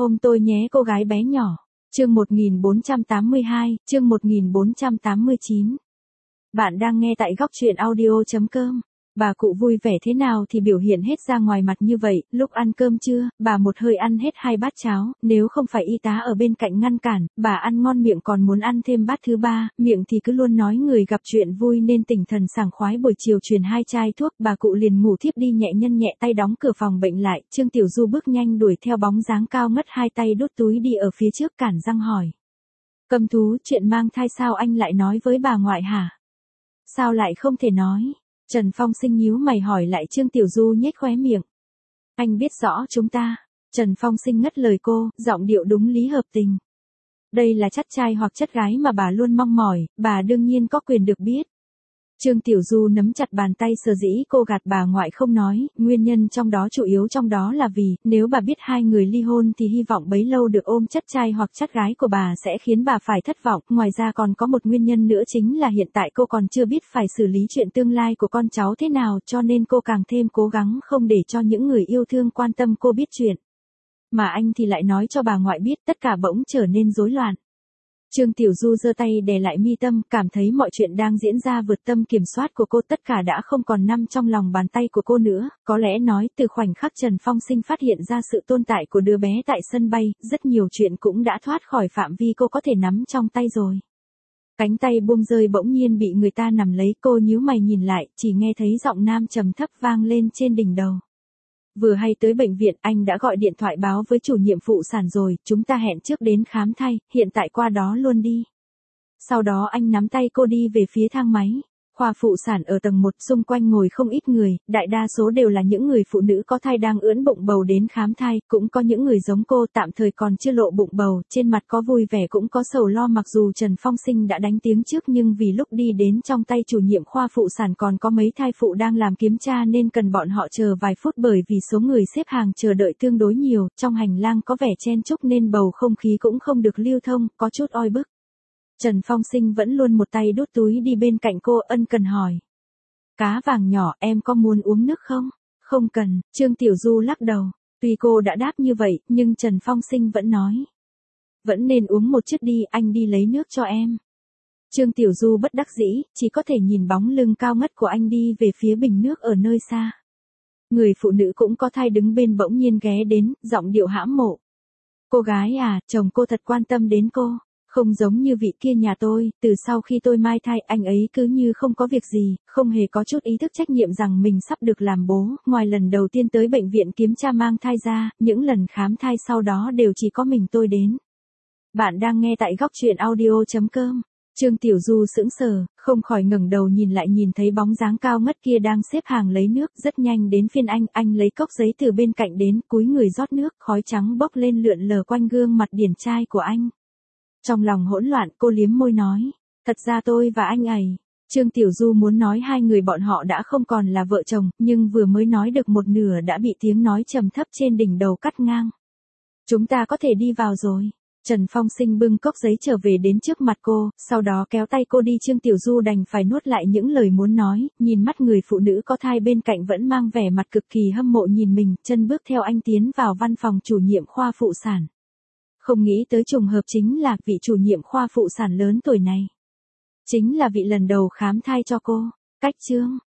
Ôm tôi nhé cô gái bé nhỏ. Chương 1482, chương 1489. Bạn đang nghe tại góc truyện audio.com. Bà cụ vui vẻ thế nào thì biểu hiện hết ra ngoài mặt như vậy, lúc ăn cơm trưa, bà một hơi ăn hết 2 bát cháo, nếu không phải y tá ở bên cạnh ngăn cản, bà ăn ngon miệng còn muốn ăn thêm bát thứ 3, miệng thì cứ luôn nói người gặp chuyện vui nên tinh thần sảng khoái. Buổi chiều truyền 2 chai thuốc, bà cụ liền ngủ thiếp đi. Nhẹ tay đóng cửa phòng bệnh lại, Trương Tiểu Du bước nhanh đuổi theo bóng dáng cao ngất, 2 tay đút túi đi ở phía trước, cản răng hỏi. Cầm Thú, chuyện mang thai sao anh lại nói với bà ngoại hả? Sao lại không thể nói? Trần Phong Sinh nhíu mày hỏi lại. Trương Tiểu Du nhếch khóe miệng. Anh biết rõ chúng ta. Trần Phong Sinh ngắt lời cô, giọng điệu đúng lý hợp tình. Đây là chất trai hoặc chất gái mà bà luôn mong mỏi, bà đương nhiên có quyền được biết. Trương Tiểu Du nắm chặt bàn tay. Sở dĩ cô gạt bà ngoại không nói, nguyên nhân trong đó chủ yếu trong đó là vì, nếu bà biết 2 người ly hôn thì hy vọng bấy lâu được ôm chất trai hoặc chất gái của bà sẽ khiến bà phải thất vọng. Ngoài ra còn có một nguyên nhân nữa, chính là hiện tại cô còn chưa biết phải xử lý chuyện tương lai của con cháu thế nào, cho nên cô càng thêm cố gắng không để cho những người yêu thương quan tâm cô biết chuyện. Mà anh thì lại nói cho bà ngoại biết, tất cả bỗng trở nên rối loạn. Trương Tiểu Du giơ tay đè lại mi tâm, cảm thấy mọi chuyện đang diễn ra vượt tâm kiểm soát của cô, tất cả đã không còn nằm trong lòng bàn tay của cô nữa. Có lẽ nói, từ khoảnh khắc Trần Phong Sinh phát hiện ra sự tồn tại của đứa bé tại sân bay, rất nhiều chuyện cũng đã thoát khỏi phạm vi cô có thể nắm trong tay rồi. Cánh tay buông rơi bỗng nhiên bị người ta nắm lấy, cô nhíu mày nhìn lại, chỉ nghe thấy giọng nam trầm thấp vang lên trên đỉnh đầu. Vừa hay tới bệnh viện, anh đã gọi điện thoại báo với chủ nhiệm phụ sản rồi, chúng ta hẹn trước đến khám thai, hiện tại qua đó luôn đi. Sau đó anh nắm tay cô đi về phía thang máy. Khoa phụ sản ở tầng 1, xung quanh ngồi không ít người, đại đa số đều là những người phụ nữ có thai đang ưỡn bụng bầu đến khám thai, cũng có những người giống cô tạm thời còn chưa lộ bụng bầu, trên mặt có vui vẻ cũng có sầu lo. Mặc dù Trần Phong Sinh đã đánh tiếng trước nhưng vì lúc đi đến trong tay chủ nhiệm khoa phụ sản còn có mấy thai phụ đang làm kiểm tra nên cần bọn họ chờ vài phút, bởi vì số người xếp hàng chờ đợi tương đối nhiều, trong hành lang có vẻ chen chúc nên bầu không khí cũng không được lưu thông, có chút oi bức. Trần Phong Sinh vẫn luôn một tay đút túi đi bên cạnh cô, ân cần hỏi. Cá vàng nhỏ, em có muốn uống nước không? Không cần, Trương Tiểu Du lắc đầu. Tuy cô đã đáp như vậy, nhưng Trần Phong Sinh vẫn nói. Vẫn nên uống một chút đi, anh đi lấy nước cho em. Trương Tiểu Du bất đắc dĩ, chỉ có thể nhìn bóng lưng cao ngất của anh đi về phía bình nước ở nơi xa. Người phụ nữ cũng có thai đứng bên bỗng nhiên ghé đến, giọng điệu hãm mộ. Cô gái à, chồng cô thật quan tâm đến cô. Không giống như vị kia nhà tôi, từ sau khi tôi mang thai, anh ấy cứ như không có việc gì, không hề có chút ý thức trách nhiệm rằng mình sắp được làm bố. Ngoài lần đầu tiên tới bệnh viện kiểm tra mang thai ra, những lần khám thai sau đó đều chỉ có mình tôi đến. Bạn đang nghe tại góc truyện audio.com. Trương Tiểu Du sững sờ, không khỏi ngẩng đầu nhìn lại, nhìn thấy bóng dáng cao ngất kia đang xếp hàng lấy nước. Rất nhanh đến phiên anh lấy cốc giấy từ bên cạnh đến, cúi người rót nước, khói trắng bốc lên lượn lờ quanh gương mặt điển trai của anh. Trong lòng hỗn loạn, cô liếm môi nói, thật ra tôi và anh ấy. Trương Tiểu Du muốn nói 2 người bọn họ đã không còn là vợ chồng, nhưng vừa mới nói được một nửa đã bị tiếng nói trầm thấp trên đỉnh đầu cắt ngang. Chúng ta có thể đi vào rồi. Trần Phong Sinh bưng cốc giấy trở về đến trước mặt cô, sau đó kéo tay cô đi. Trương Tiểu Du đành phải nuốt lại những lời muốn nói, nhìn mắt người phụ nữ có thai bên cạnh vẫn mang vẻ mặt cực kỳ hâm mộ nhìn mình, chân bước theo anh tiến vào văn phòng chủ nhiệm khoa phụ sản. Không nghĩ tới trùng hợp chính là vị chủ nhiệm khoa phụ sản lớn tuổi này. Chính là vị lần đầu khám thai cho cô. Cách Trương